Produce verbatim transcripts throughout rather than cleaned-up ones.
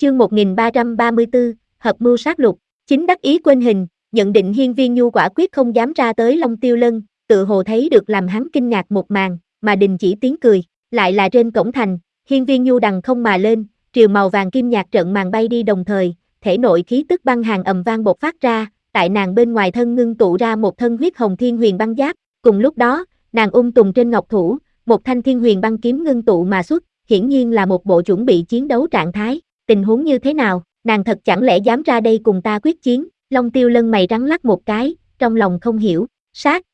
Chương một nghìn ba trăm ba mươi tư, hợp mưu sát lục. Chính đắc ý quên hình, nhận định Hiên Viên Nhu quả quyết không dám ra tới Long Tiêu Lân, tự hồ thấy được làm hắn kinh ngạc một màn, mà đình chỉ tiếng cười, lại là trên cổng thành, Hiên Viên Nhu đằng không mà lên, triều màu vàng kim nhạt trận màn bay đi đồng thời, thể nội khí tức băng hàn ầm vang bộc phát ra, tại nàng bên ngoài thân ngưng tụ ra một thân huyết hồng thiên huyền băng giáp, cùng lúc đó, nàng ung tùng trên ngọc thủ, một thanh thiên huyền băng kiếm ngưng tụ mà xuất, hiển nhiên là một bộ chuẩn bị chiến đấu trạng thái. Tình huống như thế nào, nàng thật chẳng lẽ dám ra đây cùng ta quyết chiến? Long Tiêu Lân mày rắn lắc một cái, trong lòng không hiểu, sát.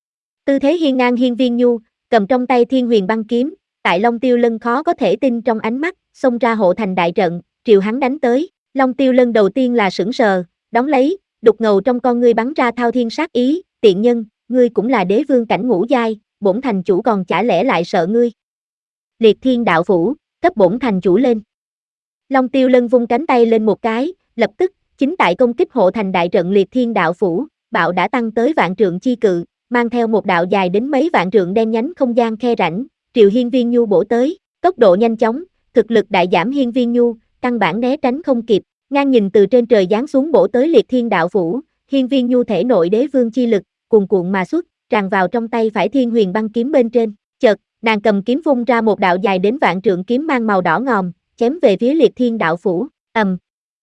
Tư thế hiên ngang Hiên Viên Nhu, cầm trong tay thiên huyền băng kiếm, tại Long Tiêu Lân khó có thể tin trong ánh mắt, xông ra hộ thành đại trận, triều hắn đánh tới. Long Tiêu Lân đầu tiên là sững sờ, đón lấy, đục ngầu trong con ngươi bắn ra thao thiên sát ý, tiện nhân, ngươi cũng là đế vương cảnh ngũ giai, bổn thành chủ còn chả lẽ lại sợ ngươi. Liệt Thiên Đạo Phủ, cấp bổn thành chủ lên. Long Tiêu Lân vung cánh tay lên một cái, lập tức, chính tại công kích hộ thành đại trận Liệt Thiên Đạo Phủ, bạo đã tăng tới vạn trượng chi cự, mang theo một đạo dài đến mấy vạn trượng đen nhánh không gian khe rãnh, triều Hiên Viên Nhu bổ tới, tốc độ nhanh chóng, thực lực đại giảm Hiên Viên Nhu, căn bản né tránh không kịp, ngang nhìn từ trên trời giáng xuống bổ tới Liệt Thiên Đạo Phủ, Hiên Viên Nhu thể nội đế vương chi lực, cuồn cuộn mà xuất, tràn vào trong tay phải thiên huyền băng kiếm bên trên, chợt, nàng cầm kiếm vung ra một đạo dài đến vạn trượng kiếm mang màu đỏ ngòm, chém về phía Liệt Thiên Đạo Phủ, ầm,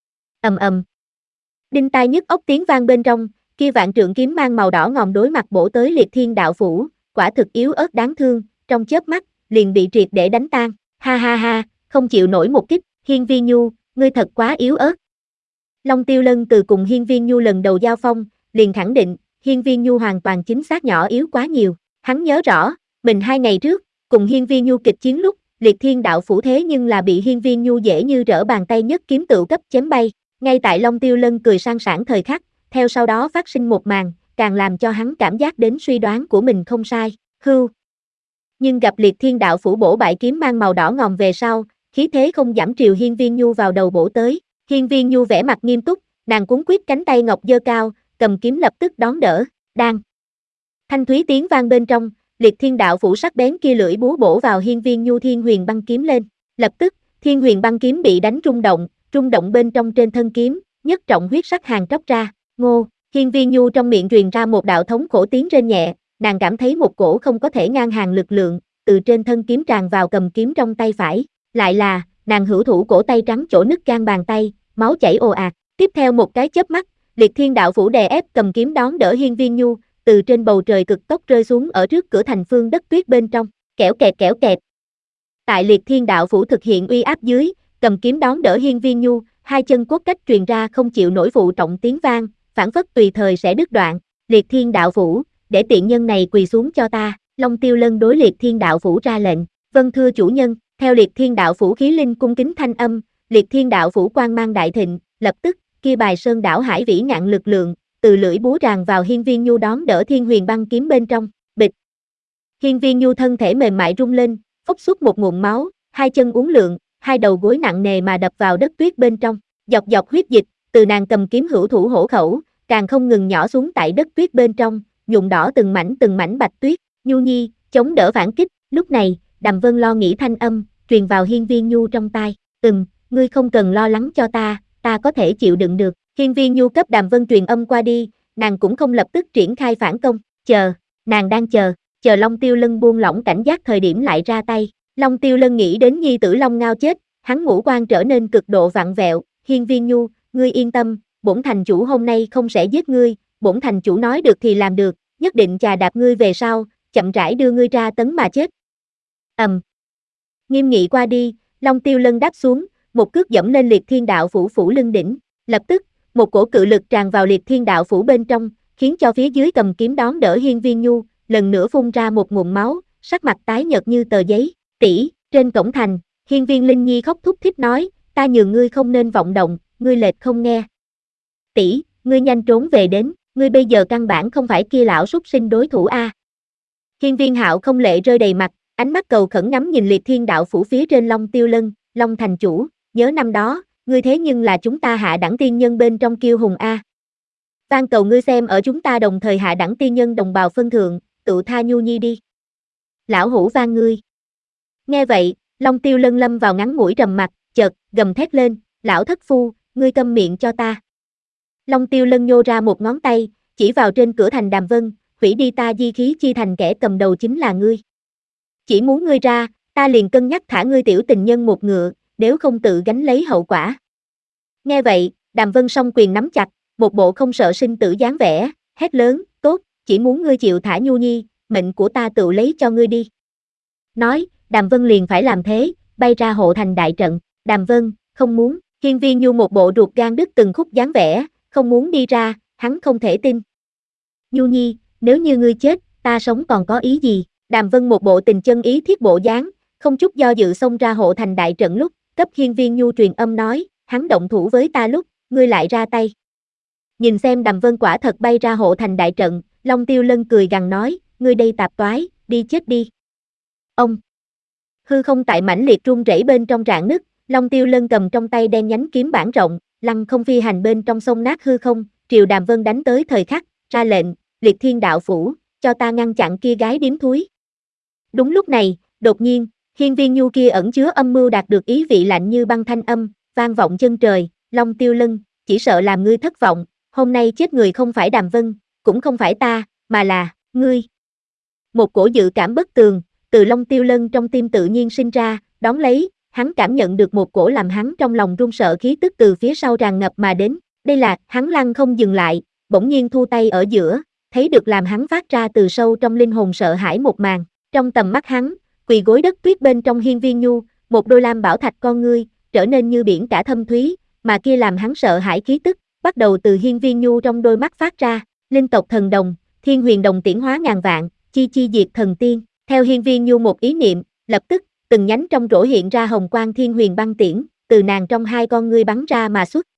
ầm ầm. Đinh tai nhức óc tiếng vang bên trong, kia vạn trượng kiếm mang màu đỏ ngòm đối mặt bổ tới Liệt Thiên Đạo Phủ, quả thực yếu ớt đáng thương, trong chớp mắt, liền bị triệt để đánh tan, ha ha ha, không chịu nổi một kích, Hiên Viên Nhu, ngươi thật quá yếu ớt. Long Tiêu Lân từ cùng Hiên Viên Nhu lần đầu giao phong, liền khẳng định, Hiên Viên Nhu hoàn toàn chính xác nhỏ yếu quá nhiều, hắn nhớ rõ, mình hai ngày trước, cùng Hiên Viên Nhu kịch chiến lúc, Liệt Thiên Đạo Phủ thế nhưng là bị Hiên Viên Nhu dễ như trở bàn tay nhất kiếm tựu cấp chém bay, ngay tại Long Tiêu Lân cười sang sảng thời khắc, theo sau đó phát sinh một màn, càng làm cho hắn cảm giác đến suy đoán của mình không sai, hưu. Nhưng gặp Liệt Thiên Đạo Phủ bổ bại kiếm mang màu đỏ ngòm về sau, khí thế không giảm triều Hiên Viên Nhu vào đầu bổ tới, Hiên Viên Nhu vẻ mặt nghiêm túc, nàng cuốn quyết cánh tay ngọc giơ cao, cầm kiếm lập tức đón đỡ, đang. Thanh thúy tiếng vang bên trong, Liệt Thiên Đạo Phủ sắc bén kia lưỡi búa bổ vào Hiên Viên Nhu thiên huyền băng kiếm lên, lập tức, thiên huyền băng kiếm bị đánh rung động, rung động bên trong trên thân kiếm, nhất trọng huyết sắc hàn tróc ra, ngô, Hiên Viên Nhu trong miệng truyền ra một đạo thống khổ tiếng rên nhẹ, nàng cảm thấy một cổ không có thể ngang hàng lực lượng, từ trên thân kiếm tràn vào cầm kiếm trong tay phải, lại là, nàng hữu thủ cổ tay trắng chỗ nứt gan bàn tay, máu chảy ồ ạt, tiếp theo một cái chớp mắt, Liệt Thiên Đạo Phủ đè ép cầm kiếm đón đỡ Hiên Viên Nhu, từ trên bầu trời cực tốc rơi xuống ở trước cửa thành phương đất tuyết bên trong, kẽo kẹt kẽo kẹt. Tại Liệt Thiên Đạo Phủ thực hiện uy áp dưới, cầm kiếm đón đỡ Hiên Viên Nhu, hai chân cốt cách truyền ra không chịu nổi phụ trọng tiếng vang, phản phất tùy thời sẽ đứt đoạn. Liệt Thiên Đạo Phủ, để tiện nhân này quỳ xuống cho ta. Long Tiêu Lân đối Liệt Thiên Đạo Phủ ra lệnh, vâng thưa chủ nhân. Theo Liệt Thiên Đạo Phủ khí linh cung kính thanh âm, Liệt Thiên Đạo Phủ quang mang đại thịnh, lập tức, kia bài sơn đảo hải vĩ ngạn lực lượng, từ lưỡi búa ràng vào Hiên Viên Nhu đón đỡ thiên huyền băng kiếm bên trong, bịch. Hiên Viên Nhu thân thể mềm mại rung lên, phốc xuất một nguồn máu, hai chân uốn lượn, hai đầu gối nặng nề mà đập vào đất tuyết bên trong, dọc dọc huyết dịch, từ nàng cầm kiếm hữu thủ hổ khẩu, càng không ngừng nhỏ xuống tại đất tuyết bên trong, nhuộm đỏ từng mảnh từng mảnh bạch tuyết. Nhu Nhi, chống đỡ phản kích. Lúc này, Đàm Vân lo nghĩ thanh âm, truyền vào Hiên Viên Nhu trong tai, ừm, ngươi không cần lo lắng cho ta, ta có thể chịu đựng được. Hiên Viên Nhu cấp Đàm Vân truyền âm qua đi, nàng cũng không lập tức triển khai phản công, chờ, nàng đang chờ, chờ Long Tiêu Lân buông lỏng cảnh giác thời điểm lại ra tay. Long Tiêu Lân nghĩ đến nhi tử Long Ngao chết, hắn ngũ quan trở nên cực độ vặn vẹo, Hiên Viên Nhu, ngươi yên tâm, bổn thành chủ hôm nay không sẽ giết ngươi, bổn thành chủ nói được thì làm được, nhất định chà đạp ngươi về sau, chậm rãi đưa ngươi ra tấn mà chết. Ầm. Um. Nghiêm nghị qua đi, Long Tiêu Lân đáp xuống, một cước dẫm lên Liệt Thiên Đạo Phủ phủ lưng đỉnh, lập tức, một cổ cự lực tràn vào Liệt Thiên Đạo Phủ bên trong, khiến cho phía dưới cầm kiếm đón đỡ Hiên Viên Nhu, lần nữa phun ra một ngụm máu, sắc mặt tái nhợt như tờ giấy. Tỷ, trên cổng thành, Hiên Viên Linh Nhi khóc thút thít nói, ta nhường ngươi không nên vọng động, ngươi lệch không nghe. Tỷ, ngươi nhanh trốn về đến, ngươi bây giờ căn bản không phải kia lão súc sinh đối thủ a. Hiên Viên Hạo không lệ rơi đầy mặt, ánh mắt cầu khẩn ngắm nhìn Liệt Thiên Đạo Phủ phía trên Long Tiêu Lân, Long thành chủ, nhớ năm đó, ngươi thế nhưng là chúng ta hạ đẳng tiên nhân bên trong kiêu hùng a. Van cầu ngươi xem ở chúng ta đồng thời hạ đẳng tiên nhân đồng bào phân thượng, tự tha Nhu Nhi đi. Lão hủ van ngươi. Nghe vậy, Long Tiêu Lân lâm vào ngắn ngủi trầm mặc, chợt gầm thét lên, lão thất phu, ngươi câm miệng cho ta. Long Tiêu Lân nhô ra một ngón tay, chỉ vào trên cửa thành Đàm Vân, hủy đi ta di khí chi thành kẻ cầm đầu chính là ngươi. Chỉ muốn ngươi ra, ta liền cân nhắc thả ngươi tiểu tình nhân một ngựa, nếu không tự gánh lấy hậu quả. Nghe vậy, Đàm Vân song quyền nắm chặt, một bộ không sợ sinh tử dáng vẻ, hét lớn, tốt, chỉ muốn ngươi chịu thả Nhu Nhi, mệnh của ta tự lấy cho ngươi đi. Nói, Đàm Vân liền phải làm thế, bay ra hộ thành đại trận, Đàm Vân, không muốn, Hiên Viên Nhu một bộ ruột gan đứt từng khúc dáng vẻ, không muốn đi ra, hắn không thể tin. Nhu Nhi, nếu như ngươi chết, ta sống còn có ý gì? Đàm Vân một bộ tình chân ý thiết bộ dáng, không chút do dự xông ra hộ thành đại trận lúc, cấp Hiên Viên Nhu truyền âm nói, hắn động thủ với ta lúc, ngươi lại ra tay. Nhìn xem Đàm Vân quả thật bay ra hộ thành đại trận, Long Tiêu Lân cười gằn nói, ngươi đây tạp toái, đi chết đi. Ông hư không tại mãnh liệt rung rẩy bên trong rạn nứt, Long Tiêu Lân cầm trong tay đen nhánh kiếm bản rộng, lăng không phi hành bên trong sông nát hư không, triều Đàm Vân đánh tới thời khắc, ra lệnh, liệt thiên đạo phủ, cho ta ngăn chặn kia gái điếm thúi. Đúng lúc này, đột nhiên, Hiên Viên Nhu kia ẩn chứa âm mưu đạt được ý vị lạnh như băng thanh âm, vang vọng chân trời, Long Tiêu Lân, chỉ sợ làm ngươi thất vọng, hôm nay chết người không phải Đàm Vân, cũng không phải ta, mà là, ngươi. Một cổ dự cảm bất tường, từ Long Tiêu Lân trong tim tự nhiên sinh ra, đón lấy, hắn cảm nhận được một cổ làm hắn trong lòng run sợ khí tức từ phía sau tràn ngập mà đến, đây là, hắn lăng không dừng lại, bỗng nhiên thu tay ở giữa, thấy được làm hắn phát ra từ sâu trong linh hồn sợ hãi một màn, trong tầm mắt hắn, quỳ gối đất tuyết bên trong Hiên Viên Nhu, một đôi lam bảo thạch con ngươi, trở nên như biển cả thâm thúy, mà kia làm hắn sợ hãi khí tức, bắt đầu từ Hiên Viên Nhu trong đôi mắt phát ra, linh tộc thần đồng, thiên huyền đồng tiễn hóa ngàn vạn, chi chi diệt thần tiên, theo Hiên Viên Nhu một ý niệm, lập tức, từng nhánh trong rổ hiện ra hồng quang thiên huyền băng tiễn, từ nàng trong hai con ngươi bắn ra mà xuất,